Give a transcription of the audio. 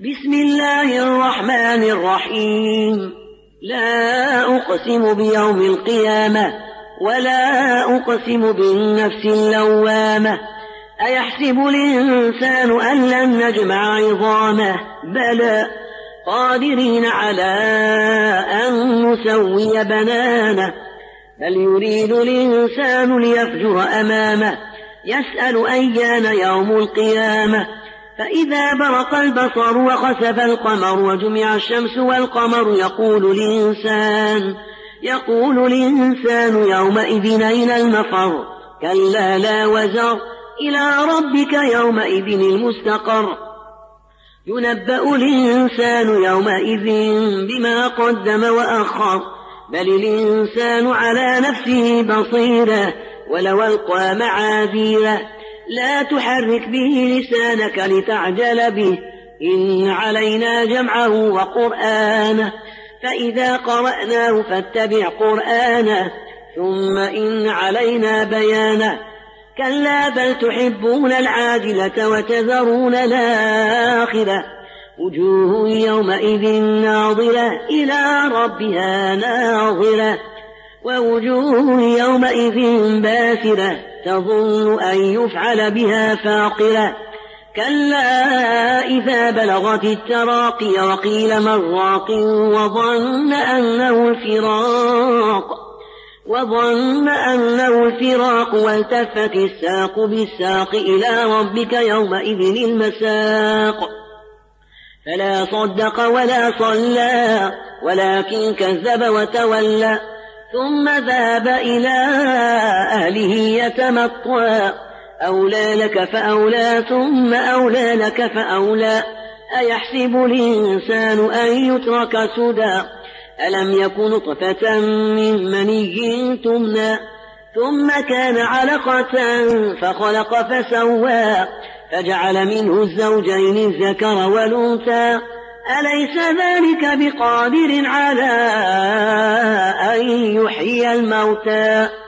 بسم الله الرحمن الرحيم. لا أقسم بيوم القيامة ولا أقسم بالنفس اللوامة. أيحسب الإنسان أن لن نجمع عظامه بلى قادرين على أن نسوي بنانه. بل يريد الإنسان ليفجر أمامه يسأل أيان يوم القيامة. فإذا برق البصر وخسف القمر وجمع الشمس والقمر يقول الإنسان يومئذ أين المفر. كلا لا وزر إلى ربك يومئذ المستقر. ينبأ الإنسان يومئذ بما قدم وأخر. بل الإنسان على نفسه بصيرة ولو ألقى معاذيره. لا تحرك به لسانك لتعجل به إن علينا جمعه وقرآنه. فإذا قرأناه فاتبع قرآنه ثم إن علينا بيانه. كلا بل تحبون العاجلة وتذرون الآخرة. وجوه يومئذ ناظرة إلى ربها ناظرة ووجوه يومئذ باسرة تظن أن يفعل بها فاقرة. كلا إذا بلغت التراقي وقيل من راق وظن أنه الفراق والتفت الساق بالساق إلى ربك يومئذ المساق. فلا صدق ولا صلى ولكن كذب وتولى ثم ذهب إلى أهله يتمطى. أولى لك فأولى ثم أولى لك فأولى. أيحسب الإنسان أن يترك سدى ألم يكن نطفة من مني تمنى ثم كان علقة فخلق فسوى فجعل منه الزوجين الذكر والأنثى. أليس ذلك بقادر على أن يحيي الموتى.